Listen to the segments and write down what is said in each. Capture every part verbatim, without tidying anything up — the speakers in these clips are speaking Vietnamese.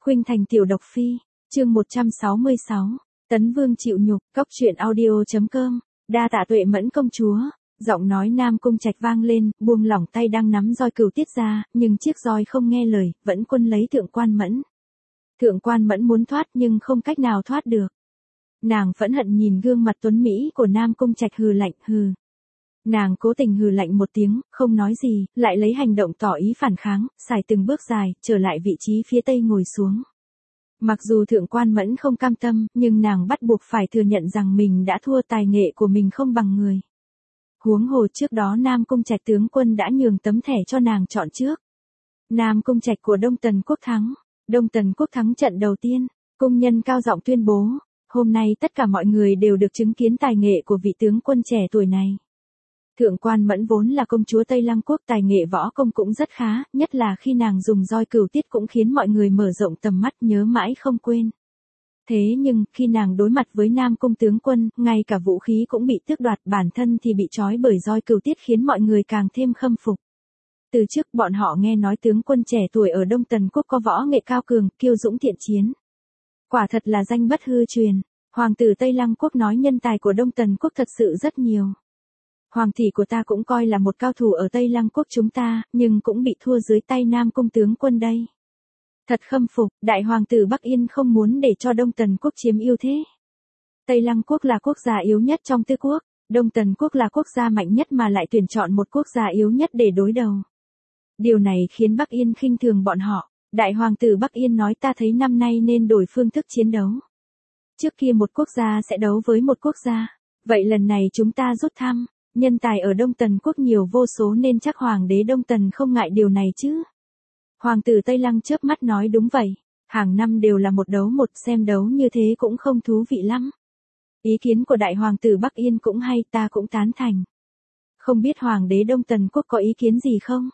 Khuynh Thành tiểu độc phi, chương một trăm sáu mươi sáu, Tấn Vương chịu nhục, cóc truyện audio chấm com, đa tạ Tuệ Mẫn công chúa, giọng nói Nam Cung Trạch vang lên, buông lỏng tay đang nắm roi cửu tiết ra, nhưng chiếc roi không nghe lời, vẫn quân lấy Thượng Quan Mẫn. Thượng Quan Mẫn muốn thoát nhưng không cách nào thoát được. Nàng phẫn hận nhìn gương mặt tuấn mỹ của Nam Cung Trạch hừ lạnh, hừ. Nàng cố tình hừ lạnh một tiếng, không nói gì, lại lấy hành động tỏ ý phản kháng, xài từng bước dài, trở lại vị trí phía tây ngồi xuống. Mặc dù Thượng Quan Mẫn không cam tâm, nhưng nàng bắt buộc phải thừa nhận rằng mình đã thua, tài nghệ của mình không bằng người. Huống hồ trước đó Nam Cung Trạch tướng quân đã nhường tấm thẻ cho nàng chọn trước. Nam Cung Trạch của Đông Tần Quốc thắng. Đông Tần Quốc thắng trận đầu tiên, cung nhân cao giọng tuyên bố, hôm nay tất cả mọi người đều được chứng kiến tài nghệ của vị tướng quân trẻ tuổi này. Thượng Quan Mẫn vốn là công chúa Tây Lăng Quốc, tài nghệ võ công cũng rất khá, nhất là khi nàng dùng roi cửu tiết cũng khiến mọi người mở rộng tầm mắt, nhớ mãi không quên. Thế nhưng, khi nàng đối mặt với Nam Cung tướng quân, ngay cả vũ khí cũng bị tước đoạt, bản thân thì bị trói bởi roi cửu tiết, khiến mọi người càng thêm khâm phục. Từ trước bọn họ nghe nói tướng quân trẻ tuổi ở Đông Tần Quốc có võ nghệ cao cường, kiêu dũng thiện chiến. Quả thật là danh bất hư truyền. Hoàng tử Tây Lăng Quốc nói nhân tài của Đông Tần Quốc thật sự rất nhiều. Hoàng thị của ta cũng coi là một cao thủ ở Tây Lăng Quốc chúng ta, nhưng cũng bị thua dưới tay Nam Cung tướng quân đây. Thật khâm phục, đại hoàng tử Bắc Yên không muốn để cho Đông Tần Quốc chiếm ưu thế. Tây Lăng Quốc là quốc gia yếu nhất trong tứ quốc, Đông Tần Quốc là quốc gia mạnh nhất mà lại tuyển chọn một quốc gia yếu nhất để đối đầu. Điều này khiến Bắc Yên khinh thường bọn họ. Đại hoàng tử Bắc Yên nói ta thấy năm nay nên đổi phương thức chiến đấu. Trước kia một quốc gia sẽ đấu với một quốc gia. Vậy lần này chúng ta rút thăm. Nhân tài ở Đông Tần Quốc nhiều vô số nên chắc hoàng đế Đông Tần không ngại điều này chứ. Hoàng tử Tây Lăng chớp mắt nói đúng vậy. Hàng năm đều là một đấu một, xem đấu như thế cũng không thú vị lắm. Ý kiến của đại hoàng tử Bắc Yên cũng hay, ta cũng tán thành. Không biết hoàng đế Đông Tần Quốc có ý kiến gì không?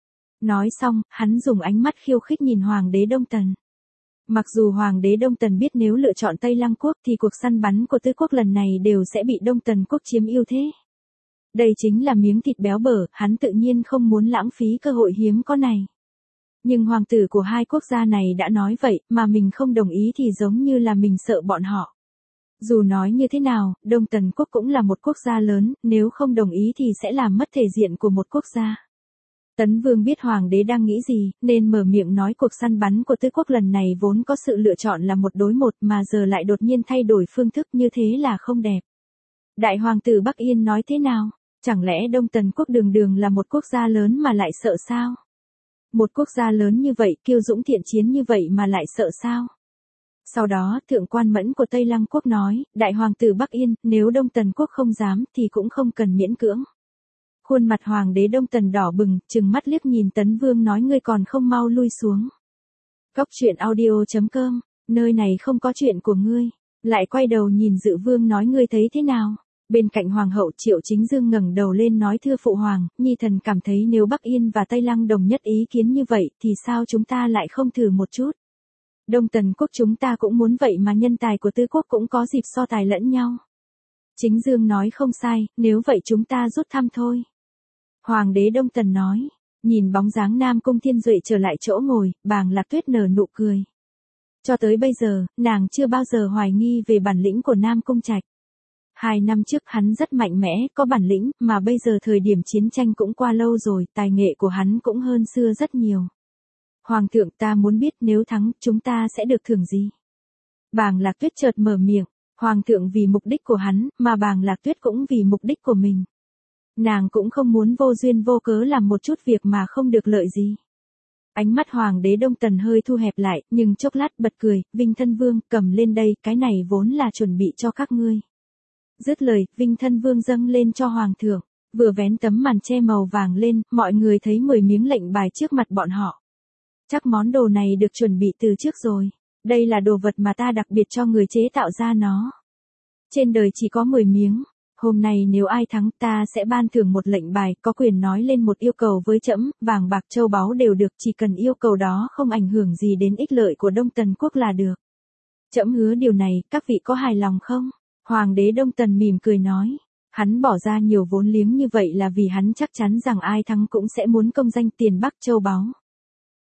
Nói xong, hắn dùng ánh mắt khiêu khích nhìn hoàng đế Đông Tần. Mặc dù hoàng đế Đông Tần biết nếu lựa chọn Tây Lăng Quốc thì cuộc săn bắn của tứ quốc lần này đều sẽ bị Đông Tần Quốc chiếm ưu thế. Đây chính là miếng thịt béo bở, hắn tự nhiên không muốn lãng phí cơ hội hiếm có này. Nhưng hoàng tử của hai quốc gia này đã nói vậy, mà mình không đồng ý thì giống như là mình sợ bọn họ. Dù nói như thế nào, Đông Tần Quốc cũng là một quốc gia lớn, nếu không đồng ý thì sẽ làm mất thể diện của một quốc gia. Tấn Vương biết hoàng đế đang nghĩ gì, nên mở miệng nói cuộc săn bắn của tứ quốc lần này vốn có sự lựa chọn là một đối một mà giờ lại đột nhiên thay đổi phương thức, như thế là không đẹp. Đại hoàng tử Bắc Yên nói thế nào? Chẳng lẽ Đông Tần Quốc đường đường là một quốc gia lớn mà lại sợ sao? Một quốc gia lớn như vậy, kiêu dũng thiện chiến như vậy mà lại sợ sao? Sau đó, Thượng Quan Mẫn của Tây Lăng Quốc nói, đại hoàng tử Bắc Yên, nếu Đông Tần Quốc không dám thì cũng không cần miễn cưỡng. Khuôn mặt hoàng đế Đông Tần đỏ bừng, trừng mắt liếc nhìn Tấn Vương nói ngươi còn không mau lui xuống. Cóc truyện audio chấm com, nơi này không có chuyện của ngươi. Lại quay đầu nhìn Dự Vương nói ngươi thấy thế nào? Bên cạnh hoàng hậu Triệu Chính Dương ngẩng đầu lên nói thưa phụ hoàng, nhi thần cảm thấy nếu Bắc Yên và Tây Lăng đồng nhất ý kiến như vậy thì sao chúng ta lại không thử một chút? Đông Tần Quốc chúng ta cũng muốn vậy mà nhân tài của tứ quốc cũng có dịp so tài lẫn nhau. Chính Dương nói không sai, nếu vậy chúng ta rút thăm thôi. Hoàng đế Đông Tần nói, nhìn bóng dáng Nam Cung Thiên Duệ trở lại chỗ ngồi, Bàng Lạc Tuyết nở nụ cười. Cho tới bây giờ, nàng chưa bao giờ hoài nghi về bản lĩnh của Nam Cung Trạch. Hai năm trước hắn rất mạnh mẽ, có bản lĩnh, mà bây giờ thời điểm chiến tranh cũng qua lâu rồi, tài nghệ của hắn cũng hơn xưa rất nhiều. Hoàng thượng ta muốn biết nếu thắng, chúng ta sẽ được thưởng gì? Bàng Lạc Tuyết chợt mở miệng, Hoàng thượng vì mục đích của hắn, mà Bàng Lạc Tuyết cũng vì mục đích của mình. Nàng cũng không muốn vô duyên vô cớ làm một chút việc mà không được lợi gì. Ánh mắt hoàng đế Đông Tần hơi thu hẹp lại, nhưng chốc lát bật cười, Vinh Thân Vương, cầm lên đây, cái này vốn là chuẩn bị cho các ngươi. Dứt lời, Vinh Thân Vương dâng lên cho hoàng thượng, vừa vén tấm màn che màu vàng lên, mọi người thấy mười miếng lệnh bài trước mặt bọn họ. Chắc món đồ này được chuẩn bị từ trước rồi, đây là đồ vật mà ta đặc biệt cho người chế tạo ra nó. Trên đời chỉ có mười miếng. Hôm nay nếu ai thắng ta sẽ ban thưởng một lệnh bài, có quyền nói lên một yêu cầu với trẫm, vàng bạc châu báu đều được, chỉ cần yêu cầu đó không ảnh hưởng gì đến ích lợi của Đông Tần Quốc là được. Trẫm hứa điều này, các vị có hài lòng không? Hoàng đế Đông Tần mỉm cười nói, hắn bỏ ra nhiều vốn liếng như vậy là vì hắn chắc chắn rằng ai thắng cũng sẽ muốn công danh tiền bạc châu báu.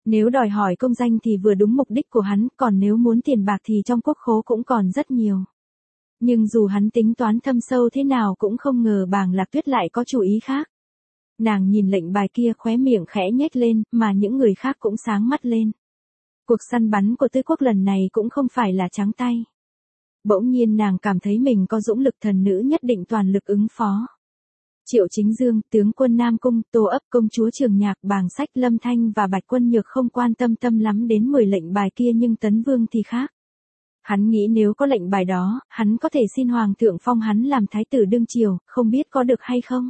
Nếu đòi hỏi công danh thì vừa đúng mục đích của hắn, còn nếu muốn tiền bạc thì trong quốc khố cũng còn rất nhiều. Nhưng dù hắn tính toán thâm sâu thế nào cũng không ngờ Bàng Lạc Tuyết lại có chủ ý khác. Nàng nhìn lệnh bài kia khóe miệng khẽ nhếch lên, mà những người khác cũng sáng mắt lên. Cuộc săn bắn của Tư Quốc lần này cũng không phải là trắng tay. Bỗng nhiên nàng cảm thấy mình có dũng lực thần nữ nhất định toàn lực ứng phó. Triệu Chính Dương, tướng quân Nam Cung, Tô Ấp, công chúa Trường Nhạc, Bàng Sách, Lâm Thanh và Bạch Quân Nhược không quan tâm tâm lắm đến mười lệnh bài kia, nhưng Tấn Vương thì khác. Hắn nghĩ nếu có lệnh bài đó, hắn có thể xin Hoàng thượng phong hắn làm thái tử đương triều, không biết có được hay không.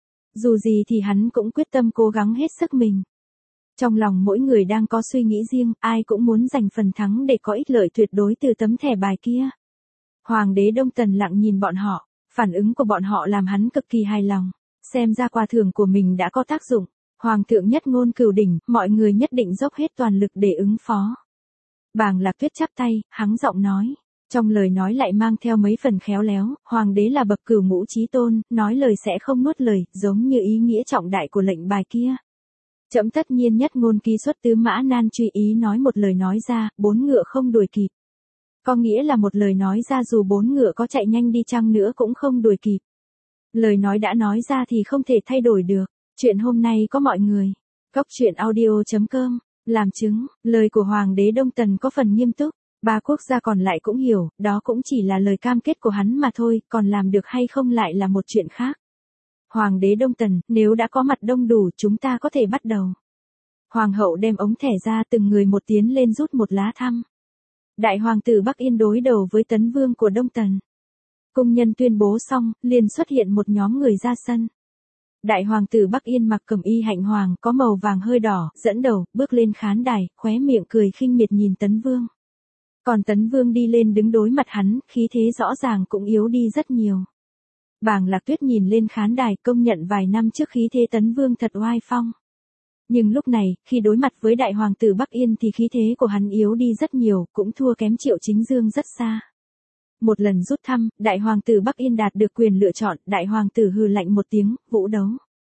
Dù gì thì hắn cũng quyết tâm cố gắng hết sức mình. Trong lòng mỗi người đang có suy nghĩ riêng, ai cũng muốn giành phần thắng để có ích lợi tuyệt đối từ tấm thẻ bài kia. Hoàng đế Đông Tần lặng nhìn bọn họ, phản ứng của bọn họ làm hắn cực kỳ hài lòng. Xem ra quà thưởng của mình đã có tác dụng. Hoàng thượng nhất ngôn cửu đỉnh, mọi người nhất định dốc hết toàn lực để ứng phó. Bàng Lạc Tuyết chắp tay, hắng giọng nói. Trong lời nói lại mang theo mấy phần khéo léo, hoàng đế là bậc cửu ngũ chí tôn, nói lời sẽ không nuốt lời, giống như ý nghĩa trọng đại của lệnh bài kia. Trẫm tất nhiên nhất ngôn ký xuất tứ mã nan truy, ý nói một lời nói ra, bốn ngựa không đuổi kịp. Có nghĩa là một lời nói ra dù bốn ngựa có chạy nhanh đi chăng nữa cũng không đuổi kịp. Lời nói đã nói ra thì không thể thay đổi được. Chuyện hôm nay có mọi người. Góc truyện audio chấm com. Làm chứng, lời của Hoàng đế Đông Tần có phần nghiêm túc. Ba quốc gia còn lại cũng hiểu, đó cũng chỉ là lời cam kết của hắn mà thôi, còn làm được hay không lại là một chuyện khác. Hoàng đế Đông Tần, nếu đã có mặt đông đủ chúng ta có thể bắt đầu. Hoàng hậu đem ống thẻ ra, từng người một tiến lên rút một lá thăm. Đại hoàng tử Bắc Yên đối đầu với Tấn Vương của Đông Tần. Cung nhân tuyên bố xong, liền xuất hiện một nhóm người ra sân. Đại hoàng tử Bắc Yên mặc cẩm y hạnh hoàng, có màu vàng hơi đỏ, dẫn đầu, bước lên khán đài, khóe miệng cười khinh miệt nhìn Tấn Vương. Còn Tấn Vương đi lên đứng đối mặt hắn, khí thế rõ ràng cũng yếu đi rất nhiều. Bàng Lạc Tuyết nhìn lên khán đài, công nhận vài năm trước khí thế Tấn Vương thật oai phong. Nhưng lúc này, khi đối mặt với đại hoàng tử Bắc Yên thì khí thế của hắn yếu đi rất nhiều, cũng thua kém Triệu Chính Dương rất xa. Một lần rút thăm, đại hoàng tử Bắc Yên đạt được quyền lựa chọn, đại hoàng tử hừ lạnh một tiếng, vũ đấu.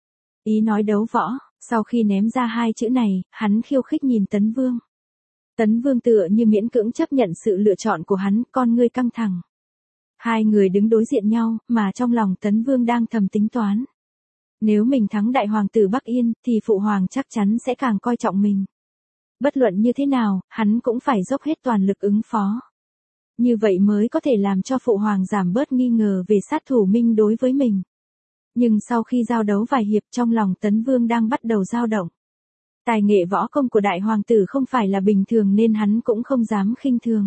Ý nói đấu võ, sau khi ném ra hai chữ này, hắn khiêu khích nhìn Tấn Vương. Tấn Vương tựa như miễn cưỡng chấp nhận sự lựa chọn của hắn, con ngươi căng thẳng. Hai người đứng đối diện nhau, mà trong lòng Tấn Vương đang thầm tính toán. Nếu mình thắng đại hoàng tử Bắc Yên, thì phụ hoàng chắc chắn sẽ càng coi trọng mình. Bất luận như thế nào, hắn cũng phải dốc hết toàn lực ứng phó. Như vậy mới có thể làm cho phụ hoàng giảm bớt nghi ngờ về sát thủ Minh đối với mình. Nhưng sau khi giao đấu vài hiệp, trong lòng Tấn Vương đang bắt đầu dao động. Tài nghệ võ công của đại hoàng tử không phải là bình thường nên hắn cũng không dám khinh thường.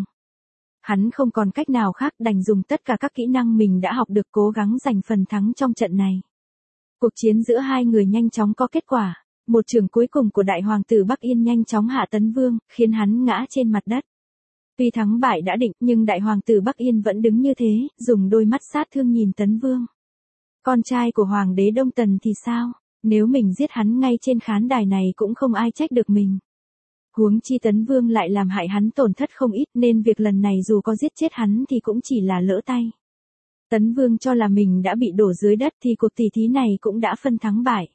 Hắn không còn cách nào khác, đành dùng tất cả các kỹ năng mình đã học được cố gắng giành phần thắng trong trận này. Cuộc chiến giữa hai người nhanh chóng có kết quả. Một trường cuối cùng của đại hoàng tử Bắc Yên nhanh chóng hạ Tấn Vương, khiến hắn ngã trên mặt đất. Tuy thắng bại đã định, nhưng đại hoàng tử Bắc Yên vẫn đứng như thế, dùng đôi mắt sát thương nhìn Tấn Vương. Con trai của hoàng đế Đông Tần thì sao? Nếu mình giết hắn ngay trên khán đài này cũng không ai trách được mình. Huống chi Tấn Vương lại làm hại hắn tổn thất không ít, nên việc lần này dù có giết chết hắn thì cũng chỉ là lỡ tay. Tấn Vương cho là mình đã bị đổ dưới đất thì cuộc tỷ thí này cũng đã phân thắng bại.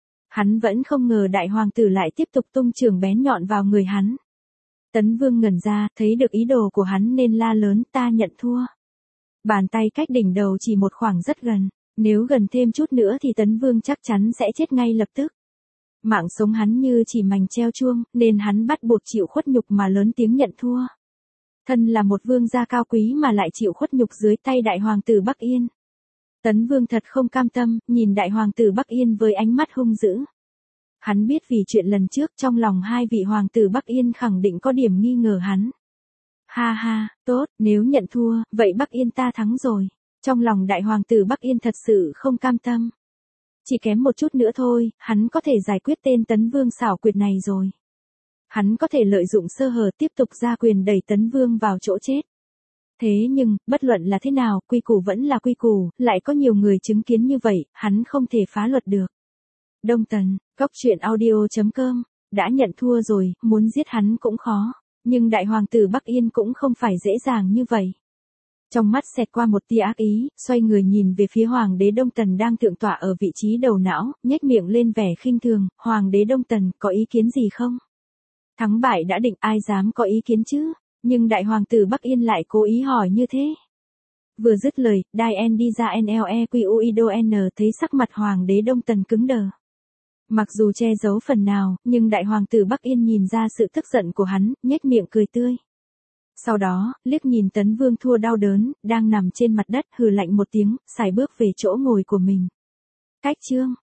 Hắn vẫn không ngờ đại hoàng tử lại tiếp tục tung chưởng bén nhọn vào người hắn. Tấn Vương ngẩn ra, thấy được ý đồ của hắn nên la lớn, ta nhận thua. Bàn tay cách đỉnh đầu chỉ một khoảng rất gần, nếu gần thêm chút nữa thì Tấn Vương chắc chắn sẽ chết ngay lập tức. Mạng sống hắn như chỉ mành treo chuông, nên hắn bắt buộc chịu khuất nhục mà lớn tiếng nhận thua. Thân là một vương gia cao quý mà lại chịu khuất nhục dưới tay đại hoàng tử Bắc Yên. Tấn Vương thật không cam tâm, nhìn đại hoàng tử Bắc Yên với ánh mắt hung dữ. Hắn biết vì chuyện lần trước trong lòng hai vị hoàng tử Bắc Yên khẳng định có điểm nghi ngờ hắn. Ha ha, tốt, nếu nhận thua, vậy Bắc Yên ta thắng rồi. Trong lòng đại hoàng tử Bắc Yên thật sự không cam tâm. Chỉ kém một chút nữa thôi, hắn có thể giải quyết tên Tấn Vương xảo quyệt này rồi. Hắn có thể lợi dụng sơ hở tiếp tục ra quyền đẩy Tấn Vương vào chỗ chết. Thế nhưng, bất luận là thế nào, quy củ vẫn là quy củ, lại có nhiều người chứng kiến như vậy, hắn không thể phá luật được. Đông Tần, góc truyện audio chấm com, đã nhận thua rồi, muốn giết hắn cũng khó, nhưng đại hoàng tử Bắc Yên cũng không phải dễ dàng như vậy. Trong mắt xẹt qua một tia ác ý, xoay người nhìn về phía hoàng đế Đông Tần đang thượng tọa ở vị trí đầu não, nhếch miệng lên vẻ khinh thường, hoàng đế Đông Tần có ý kiến gì không? Thắng bại đã định, ai dám có ý kiến chứ, nhưng đại hoàng tử Bắc Yên lại cố ý hỏi như thế. Vừa dứt lời, Diane đi ra Nlequido thấy sắc mặt hoàng đế Đông Tần cứng đờ. Mặc dù che giấu phần nào, nhưng đại hoàng tử Bắc Yên nhìn ra sự tức giận của hắn, nhếch miệng cười tươi. Sau đó, liếc nhìn Tấn Vương thua đau đớn, đang nằm trên mặt đất, hừ lạnh một tiếng, sải bước về chỗ ngồi của mình. Cách chương